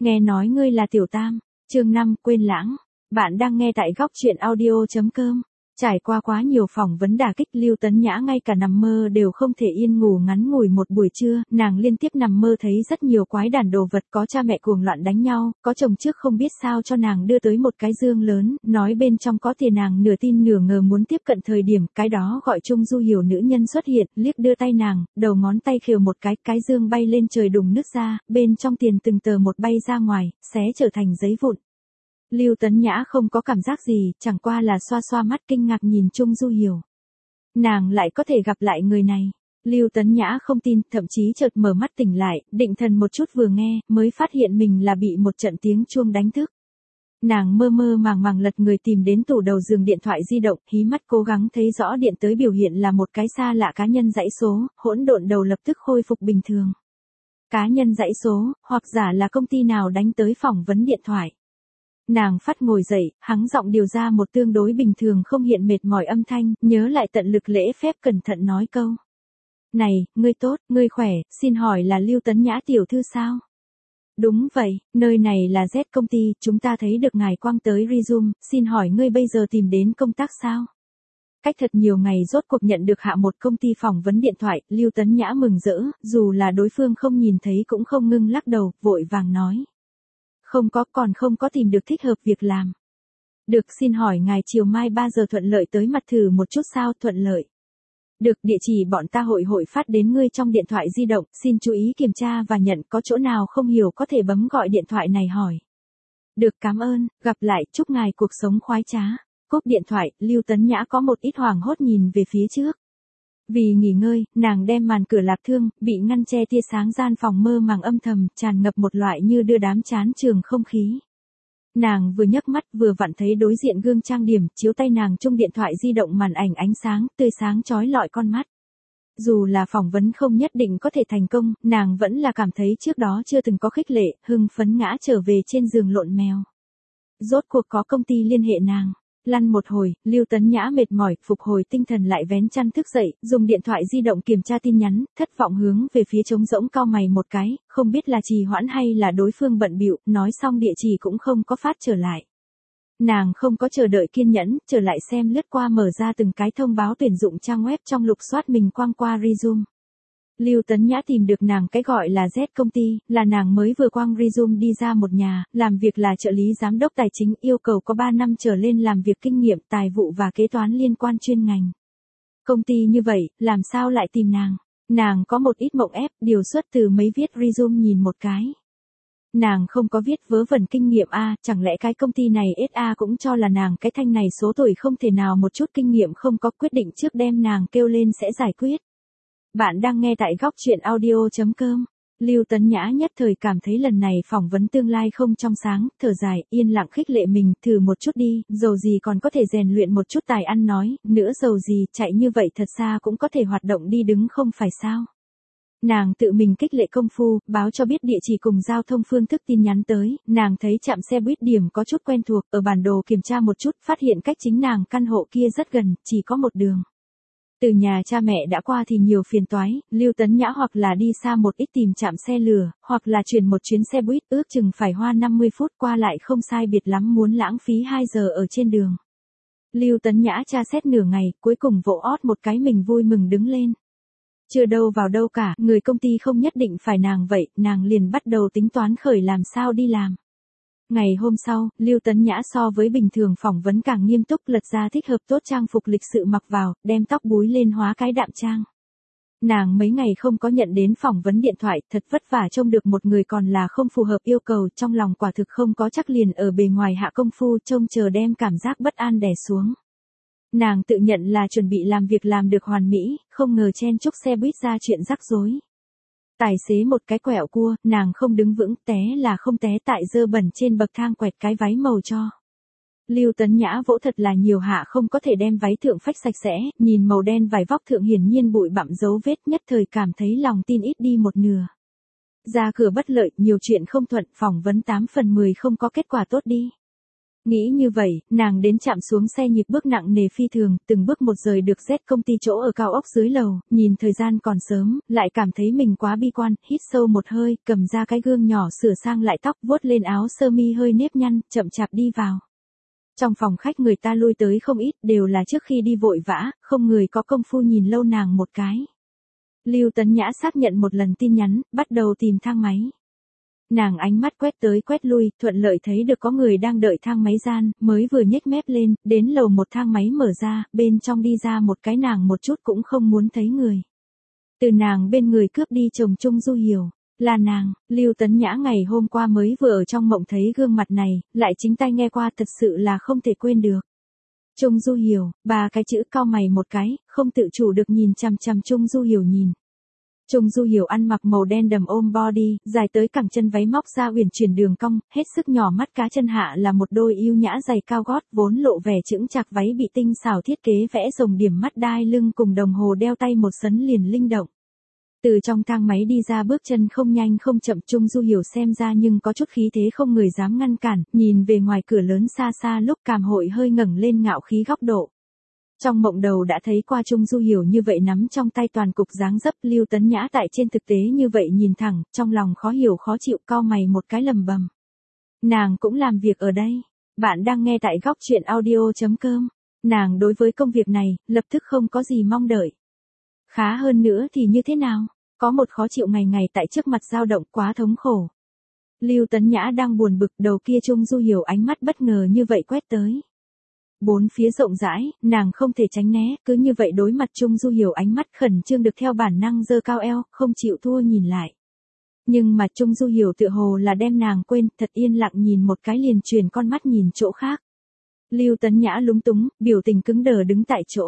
Nghe nói ngươi là Tiểu Tam, chương 5 quên lãng. Bạn đang nghe tại góc truyện audio.com. Trải qua quá nhiều phỏng vấn đả kích, Lưu Tấn Nhã ngay cả nằm mơ đều không thể yên ngủ ngắn ngủi một buổi trưa, nàng liên tiếp nằm mơ thấy rất nhiều quái đản đồ vật, có cha mẹ cuồng loạn đánh nhau, có chồng trước không biết sao cho nàng đưa tới một cái dương lớn, nói bên trong có tiền, nàng nửa tin nửa ngờ muốn tiếp cận, thời điểm cái đó gọi Trung Du hiểu nữ nhân xuất hiện, liếc đưa tay nàng, đầu ngón tay khều một cái dương bay lên trời đùng nứt ra, bên trong tiền từng tờ một bay ra ngoài, xé trở thành giấy vụn. Lưu Tấn Nhã không có cảm giác gì, chẳng qua là xoa xoa mắt kinh ngạc nhìn Trung Du hiểu. Nàng lại có thể gặp lại người này. Lưu Tấn Nhã không tin, thậm chí chợt mở mắt tỉnh lại, định thần một chút vừa nghe, mới phát hiện mình là bị một trận tiếng chuông đánh thức. Nàng mơ mơ màng màng lật người tìm đến tủ đầu giường điện thoại di động, hí mắt cố gắng thấy rõ điện tới biểu hiện là một cái xa lạ cá nhân dãy số, hỗn độn đầu lập tức khôi phục bình thường. Cá nhân dãy số, hoặc giả là công ty nào đánh tới phỏng vấn điện thoại. Nàng phát ngồi dậy, hắng giọng điều ra một tương đối bình thường không hiện mệt mỏi âm thanh, nhớ lại tận lực lễ phép cẩn thận nói câu. Này, ngươi tốt, ngươi khỏe, xin hỏi là Lưu Tấn Nhã tiểu thư sao? Đúng vậy, nơi này là Z công ty, chúng ta thấy được ngài quang tới resume, xin hỏi ngươi bây giờ tìm đến công tác sao? Cách thật nhiều ngày rốt cuộc nhận được hạ một công ty phỏng vấn điện thoại, Lưu Tấn Nhã mừng rỡ, dù là đối phương không nhìn thấy cũng không ngưng lắc đầu, vội vàng nói. Còn không có tìm được thích hợp việc làm. Được, xin hỏi ngài chiều mai 3 giờ thuận lợi tới mặt thử một chút sao? Thuận lợi. Được, địa chỉ bọn ta hội phát đến ngươi trong điện thoại di động, xin chú ý kiểm tra và nhận, có chỗ nào không hiểu có thể bấm gọi điện thoại này hỏi. Được, cảm ơn, gặp lại, chúc ngài cuộc sống khoái trá. Cúp điện thoại, Lưu Tấn Nhã có một ít hoảng hốt nhìn về phía trước. Vì nghỉ ngơi, nàng đem màn cửa lạc thương, bị ngăn che tia sáng gian phòng mơ màng âm thầm, tràn ngập một loại như đưa đám chán trường không khí. Nàng vừa nhấc mắt vừa vặn thấy đối diện gương trang điểm, chiếu tay nàng chung điện thoại di động màn ảnh ánh sáng, tươi sáng chói lọi con mắt. Dù là phỏng vấn không nhất định có thể thành công, nàng vẫn là cảm thấy trước đó chưa từng có khích lệ, hưng phấn ngã trở về trên giường lộn mèo. Rốt cuộc có công ty liên hệ nàng. Lăn một hồi, Lưu Tấn Nhã mệt mỏi, phục hồi tinh thần lại vén chăn thức dậy, dùng điện thoại di động kiểm tra tin nhắn, thất vọng hướng về phía trống rỗng cau mày một cái, không biết là trì hoãn hay là đối phương bận bịu, nói xong địa chỉ cũng không có phát trở lại. Nàng không có chờ đợi kiên nhẫn, trở lại xem lướt qua mở ra từng cái thông báo tuyển dụng trang web trong lục soát mình quang qua resume. Lưu Tấn Nhã tìm được nàng cái gọi là Z công ty, là nàng mới vừa quang resume đi ra một nhà, làm việc là trợ lý giám đốc tài chính, yêu cầu có 3 năm trở lên làm việc kinh nghiệm, tài vụ và kế toán liên quan chuyên ngành. Công ty như vậy, làm sao lại tìm nàng? Nàng có một ít mộng ép, điều xuất từ mấy viết resume nhìn một cái. Nàng không có viết vớ vẩn kinh nghiệm a, chẳng lẽ cái công ty này SA cũng cho là nàng cái thanh này số tuổi không thể nào một chút kinh nghiệm không có, quyết định trước đem nàng kêu lên sẽ giải quyết. Bạn đang nghe tại góc truyện audio.com. Lưu Tấn Nhã nhất thời cảm thấy lần này phỏng vấn tương lai không trong sáng, thở dài, yên lặng khích lệ mình, thử một chút đi, dầu gì còn có thể rèn luyện một chút tài ăn nói, nữa dầu gì, chạy như vậy thật xa cũng có thể hoạt động đi đứng không phải sao. Nàng tự mình kích lệ công phu, báo cho biết địa chỉ cùng giao thông phương thức tin nhắn tới, nàng thấy trạm xe buýt điểm có chút quen thuộc, ở bản đồ kiểm tra một chút, phát hiện cách chính nàng căn hộ kia rất gần, chỉ có một đường. Từ nhà cha mẹ đã qua thì nhiều phiền toái, Lưu Tấn Nhã hoặc là đi xa một ít tìm trạm xe lửa, hoặc là chuyển một chuyến xe buýt, ước chừng phải hoa 50 phút, qua lại không sai biệt lắm, muốn lãng phí 2 giờ ở trên đường. Lưu Tấn Nhã tra xét nửa ngày, cuối cùng vỗ ót một cái mình vui mừng đứng lên. Chưa đâu vào đâu cả, người công ty không nhất định phải nàng vậy, nàng liền bắt đầu tính toán khởi làm sao đi làm. Ngày hôm sau, Lưu Tấn Nhã so với bình thường phỏng vấn càng nghiêm túc, lật ra thích hợp tốt trang phục lịch sự mặc vào, đem tóc búi lên hóa cái đạm trang. Nàng mấy ngày không có nhận đến phỏng vấn điện thoại, thật vất vả trông được một người còn là không phù hợp yêu cầu, trong lòng quả thực không có chắc liền ở bề ngoài hạ công phu, trông chờ đem cảm giác bất an đè xuống. Nàng tự nhận là chuẩn bị làm việc làm được hoàn mỹ, không ngờ chen chúc xe buýt ra chuyện rắc rối. Tài xế một cái quẹo cua, nàng không đứng vững, té là không té tại dơ bẩn trên bậc thang quẹt cái váy màu cho. Lưu Tấn Nhã vỗ thật là nhiều hạ không có thể đem váy thượng phách sạch sẽ, nhìn màu đen vải vóc thượng hiển nhiên bụi bặm dấu vết, nhất thời cảm thấy lòng tin ít đi một nửa. Ra cửa bất lợi, nhiều chuyện không thuận, phỏng vấn 8 phần 10 không có kết quả tốt đi. Nghĩ như vậy, nàng đến chạm xuống xe nhịp bước nặng nề phi thường, từng bước một rời được Z công ty chỗ ở cao ốc dưới lầu, nhìn thời gian còn sớm, lại cảm thấy mình quá bi quan, hít sâu một hơi, cầm ra cái gương nhỏ sửa sang lại tóc, vuốt lên áo sơ mi hơi nếp nhăn, chậm chạp đi vào. Trong phòng khách người ta lui tới không ít, đều là trước khi đi vội vã, không người có công phu nhìn lâu nàng một cái. Lưu Tấn Nhã xác nhận một lần tin nhắn, bắt đầu tìm thang máy. Nàng ánh mắt quét tới quét lui, thuận lợi thấy được có người đang đợi thang máy gian, mới vừa nhếch mép lên, đến lầu một thang máy mở ra, bên trong đi ra một cái nàng một chút cũng không muốn thấy người. Từ nàng bên người cướp đi chồng Trung Du Hiểu, là nàng, Lưu Tấn Nhã ngày hôm qua mới vừa ở trong mộng thấy gương mặt này, lại chính tay nghe qua thật sự là không thể quên được. Trung Du Hiểu, ba cái chữ cau mày một cái, không tự chủ được nhìn chằm chằm Trung Du Hiểu nhìn. Trung Du Hiểu ăn mặc màu đen đầm ôm body, dài tới cẳng chân váy móc ra uyển chuyển đường cong, hết sức nhỏ mắt cá chân hạ là một đôi yêu nhã giày cao gót vốn lộ vẻ chững chạc váy bị tinh xảo thiết kế vẽ rồng điểm mắt đai lưng cùng đồng hồ đeo tay một sấn liền linh động. Từ trong thang máy đi ra bước chân không nhanh không chậm Trung Du Hiểu xem ra nhưng có chút khí thế không người dám ngăn cản, nhìn về ngoài cửa lớn xa xa lúc Càm Hội hơi ngẩng lên ngạo khí góc độ. Trong mộng đầu đã thấy qua Trung Du Hiểu như vậy nắm trong tay toàn cục dáng dấp Lưu Tấn Nhã tại trên thực tế như vậy nhìn thẳng, trong lòng khó hiểu khó chịu cau mày một cái lầm bầm. Nàng cũng làm việc ở đây. Bạn đang nghe tại góc truyện audio.com. Nàng đối với công việc này, lập tức không có gì mong đợi. Khá hơn nữa thì như thế nào? Có một khó chịu ngày ngày tại trước mặt dao động quá thống khổ. Lưu Tấn Nhã đang buồn bực đầu kia Trung Du Hiểu ánh mắt bất ngờ như vậy quét tới. Bốn phía rộng rãi, nàng không thể tránh né, cứ như vậy đối mặt Trung Du Hiểu ánh mắt khẩn trương được theo bản năng giơ cao eo, không chịu thua nhìn lại. Nhưng mà Trung Du Hiểu tựa hồ là đem nàng quên, thật yên lặng nhìn một cái liền chuyển con mắt nhìn chỗ khác. Lưu Tấn Nhã lúng túng, biểu tình cứng đờ đứng tại chỗ.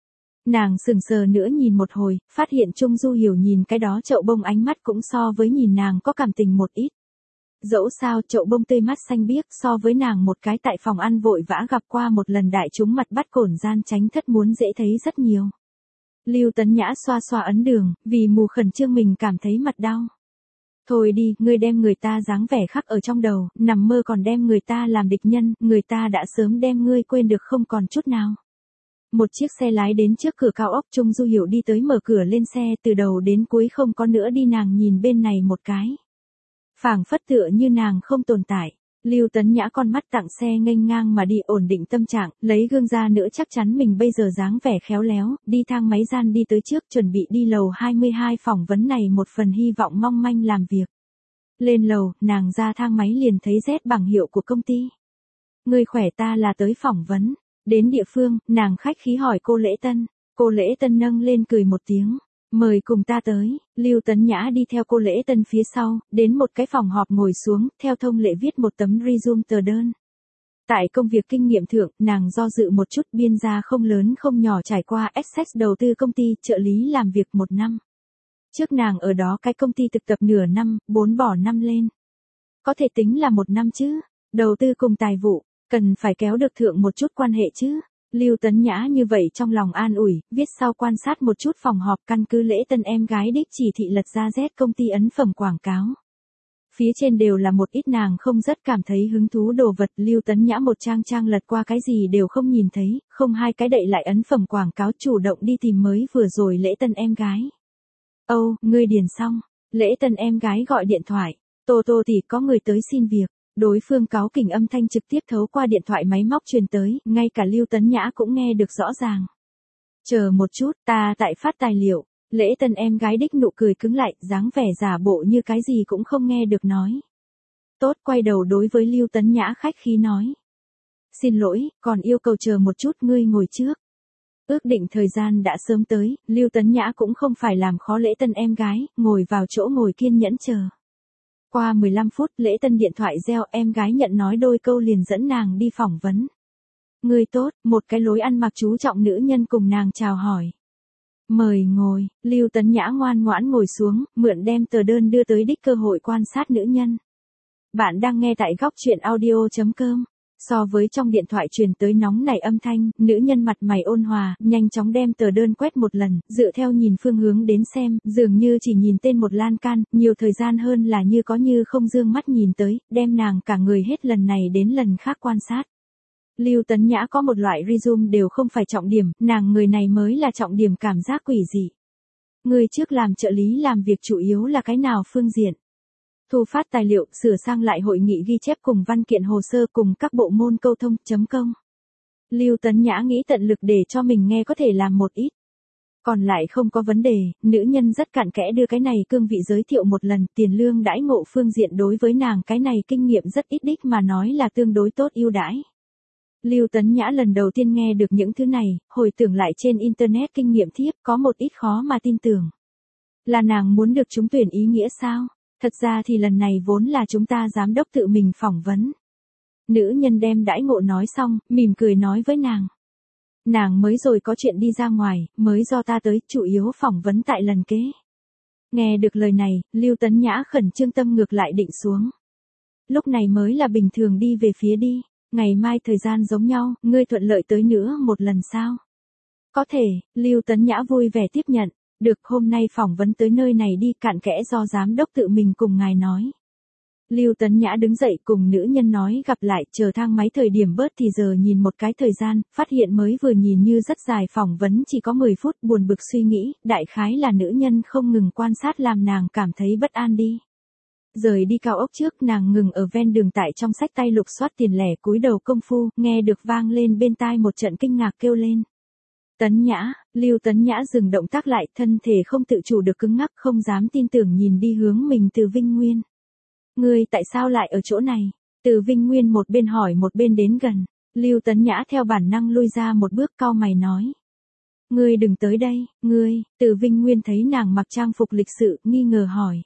Nàng sững sờ nữa nhìn một hồi, phát hiện Trung Du Hiểu nhìn cái đó chậu bông ánh mắt cũng so với nhìn nàng có cảm tình một ít. Dẫu sao chậu bông tươi mắt xanh biếc so với nàng một cái tại phòng ăn vội vã gặp qua một lần đại chúng mặt bắt cổn gian tránh thất muốn dễ thấy rất nhiều. Lưu Tấn Nhã xoa xoa ấn đường, vì mù khẩn trương mình cảm thấy mặt đau. Thôi đi, ngươi đem người ta dáng vẻ khắc ở trong đầu, nằm mơ còn đem người ta làm địch nhân, người ta đã sớm đem ngươi quên được không còn chút nào. Một chiếc xe lái đến trước cửa cao ốc Trung Du Hiểu đi tới mở cửa lên xe từ đầu đến cuối không có nữa đi nàng nhìn bên này một cái. Phảng phất tựa như nàng không tồn tại. Lưu Tấn Nhã con mắt tặng xe nghênh ngang mà đi ổn định tâm trạng, lấy gương ra nữa chắc chắn mình bây giờ dáng vẻ khéo léo, đi thang máy gian đi tới trước chuẩn bị đi lầu 22 phỏng vấn này một phần hy vọng mong manh làm việc. Lên lầu, nàng ra thang máy liền thấy Z bảng hiệu của công ty. Người khỏe ta là tới phỏng vấn. Đến địa phương, nàng khách khí hỏi cô Lễ Tân. Cô Lễ Tân nâng lên cười một tiếng. Mời cùng ta tới, Lưu Tấn Nhã đi theo cô Lễ Tân phía sau, đến một cái phòng họp ngồi xuống, theo thông lệ viết một tấm resume tờ đơn. Tại công việc kinh nghiệm thượng, nàng do dự một chút biên gia không lớn không nhỏ trải qua Essex đầu tư công ty, trợ lý làm việc 1 năm. Trước nàng ở đó cái công ty thực tập nửa năm, 4 bỏ 5 lên. Có thể tính là 1 năm chứ, đầu tư cùng tài vụ, cần phải kéo được thượng một chút quan hệ chứ. Lưu Tấn Nhã như vậy trong lòng an ủi, viết sau quan sát một chút phòng họp căn cứ Lễ Tân em gái đích chỉ thị lật ra Z công ty ấn phẩm quảng cáo. Phía trên đều là một ít nàng không rất cảm thấy hứng thú đồ vật, Lưu Tấn Nhã một trang trang lật qua cái gì đều không nhìn thấy, không hai cái đậy lại ấn phẩm quảng cáo chủ động đi tìm mới vừa rồi Lễ Tân em gái. Âu, ngươi điền xong, Lễ Tân em gái gọi điện thoại, Tô tỷ có người tới xin việc. Đối phương cáu kỉnh âm thanh trực tiếp thấu qua điện thoại máy móc truyền tới, ngay cả Lưu Tấn Nhã cũng nghe được rõ ràng. Chờ một chút, ta tại phát tài liệu, Lễ Tân em gái đích nụ cười cứng lại, dáng vẻ giả bộ như cái gì cũng không nghe được nói. Tốt quay đầu đối với Lưu Tấn Nhã khách khí nói. Xin lỗi, còn yêu cầu chờ một chút ngươi ngồi trước. Ước định thời gian đã sớm tới, Lưu Tấn Nhã cũng không phải làm khó Lễ Tân em gái, ngồi vào chỗ ngồi kiên nhẫn chờ. Qua 15 phút Lễ Tân điện thoại reo em gái nhận nói đôi câu liền dẫn nàng đi phỏng vấn. Người tốt, một cái lối ăn mặc chú trọng nữ nhân cùng nàng chào hỏi. Mời ngồi, Lưu Tấn Nhã ngoan ngoãn ngồi xuống, mượn đem tờ đơn đưa tới đích cơ hội quan sát nữ nhân. Bạn đang nghe tại góc truyện audio.com. So với trong điện thoại truyền tới nóng nảy âm thanh, nữ nhân mặt mày ôn hòa, nhanh chóng đem tờ đơn quét một lần, dựa theo nhìn phương hướng đến xem, dường như chỉ nhìn tên một lan can, nhiều thời gian hơn là như có như không dương mắt nhìn tới, đem nàng cả người hết lần này đến lần khác quan sát. Lưu Tấn Nhã có một loại resume đều không phải trọng điểm, nàng người này mới là trọng điểm, cảm giác quỷ dị. Người trước làm trợ lý làm việc chủ yếu là cái nào phương diện? Thu phát tài liệu, sửa sang lại hội nghị ghi chép cùng văn kiện hồ sơ cùng các bộ môn câu thông, chấm công. Lưu Tấn Nhã nghĩ tận lực để cho mình nghe có thể làm một ít. Còn lại không có vấn đề, nữ nhân rất cặn kẽ đưa cái này cương vị giới thiệu một lần, tiền lương đãi ngộ phương diện đối với nàng cái này kinh nghiệm rất ít đích mà nói là tương đối tốt ưu đãi. Lưu Tấn Nhã lần đầu tiên nghe được những thứ này, hồi tưởng lại trên internet kinh nghiệm thiếp có một ít khó mà tin tưởng. Là nàng muốn được trúng tuyển ý nghĩa sao? Thật ra thì lần này vốn là chúng ta giám đốc tự mình phỏng vấn. Nữ nhân đem đãi ngộ nói xong, mỉm cười nói với nàng. Nàng mới rồi có chuyện đi ra ngoài, mới do ta tới, chủ yếu phỏng vấn tại lần kế. Nghe được lời này, Lưu Tấn Nhã khẩn trương tâm ngược lại định xuống. Lúc này mới là bình thường đi về phía đi, ngày mai thời gian giống nhau, ngươi thuận lợi tới nữa một lần sao? Có thể, Lưu Tấn Nhã vui vẻ tiếp nhận, được hôm nay phỏng vấn tới nơi này đi, cặn kẽ do giám đốc tự mình cùng ngài nói. Lưu Tấn Nhã đứng dậy cùng nữ nhân nói gặp lại, chờ thang máy thời điểm bớt thì giờ nhìn một cái thời gian, phát hiện mới vừa nhìn như rất dài phỏng vấn chỉ có 10 phút, buồn bực suy nghĩ, đại khái là nữ nhân không ngừng quan sát làm nàng cảm thấy bất an đi. Rời đi cao ốc trước, nàng ngừng ở ven đường, tại trong sách tay lục soát tiền lẻ, cúi đầu công phu, nghe được vang lên bên tai một trận kinh ngạc kêu lên. Tấn Nhã, Lưu Tấn Nhã dừng động tác lại, thân thể không tự chủ được cứng ngắc, không dám tin tưởng nhìn đi hướng mình Từ Vinh Nguyên. Ngươi tại sao lại ở chỗ này? Từ Vinh Nguyên một bên hỏi một bên đến gần. Lưu Tấn Nhã theo bản năng lui ra một bước, cau mày nói. Ngươi đừng tới đây, ngươi. Từ Vinh Nguyên thấy nàng mặc trang phục lịch sự, nghi ngờ hỏi.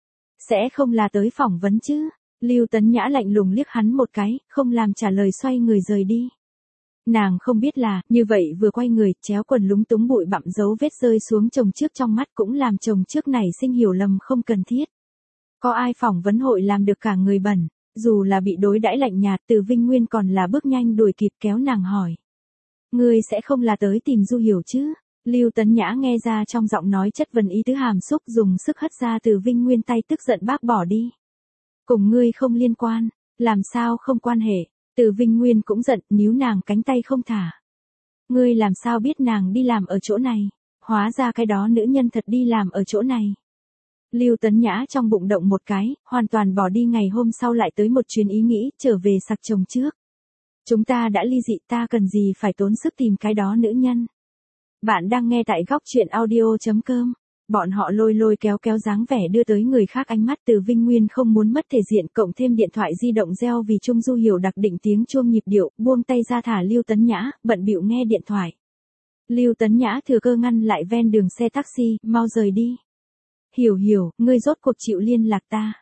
Sẽ không là tới phỏng vấn chứ? Lưu Tấn Nhã lạnh lùng liếc hắn một cái, không làm trả lời, xoay người rời đi. Nàng không biết là, như vậy vừa quay người, chéo quần lúng túng bụi bặm dấu vết rơi xuống chồng trước trong mắt, cũng làm chồng trước này sinh hiểu lầm không cần thiết. Có ai phỏng vấn hội làm được cả người bẩn, dù là bị đối đãi lạnh nhạt, Từ Vinh Nguyên còn là bước nhanh đuổi kịp kéo nàng hỏi. Ngươi sẽ không là tới tìm Du Hiểu chứ? Lưu Tấn Nhã nghe ra trong giọng nói chất vấn ý tứ hàm xúc, dùng sức hất ra Từ Vinh Nguyên tay, tức giận bác bỏ đi. Cùng ngươi không liên quan, làm sao không quan hệ? Từ Vinh Nguyên cũng giận, níu nàng cánh tay không thả. Ngươi làm sao biết nàng đi làm ở chỗ này? Hóa ra cái đó nữ nhân thật đi làm ở chỗ này. Lưu Tấn Nhã trong bụng động một cái, hoàn toàn bỏ đi ngày hôm sau lại tới một chuyến ý nghĩ, trở về sặc chồng trước. Chúng ta đã ly dị, ta cần gì phải tốn sức tìm cái đó nữ nhân. Bạn đang nghe tại góc truyện audio.com. Bọn họ lôi lôi kéo kéo dáng vẻ đưa tới người khác ánh mắt. Từ Vinh Nguyên không muốn mất thể diện, cộng thêm điện thoại di động reo vì Trung Du Hiểu đặc định tiếng chuông nhịp điệu, buông tay ra thả Lưu Tấn Nhã, bận bịu nghe điện thoại. Lưu Tấn Nhã thừa cơ ngăn lại ven đường xe taxi, mau rời đi. Hiểu, ngươi rốt cuộc chịu liên lạc ta.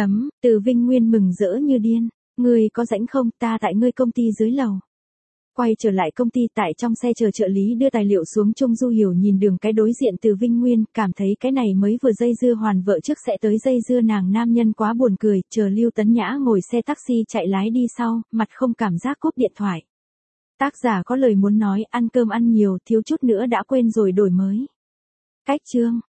Từ Vinh Nguyên mừng rỡ như điên. Ngươi có rảnh không, ta tại ngươi công ty dưới lầu. Quay trở lại công ty, tại trong xe chờ trợ lý đưa tài liệu xuống. Trung Du Hiểu nhìn đường cái đối diện Từ Vinh Nguyên, cảm thấy cái này mới vừa dây dưa hoàn vợ trước sẽ tới dây dưa nàng nam nhân quá buồn cười. Chờ Lưu Tấn Nhã ngồi xe taxi chạy lái đi sau, mặt không cảm giác cúp điện thoại. Tác giả có lời muốn nói, ăn cơm ăn nhiều, thiếu chút nữa đã quên rồi đổi mới. Cách chương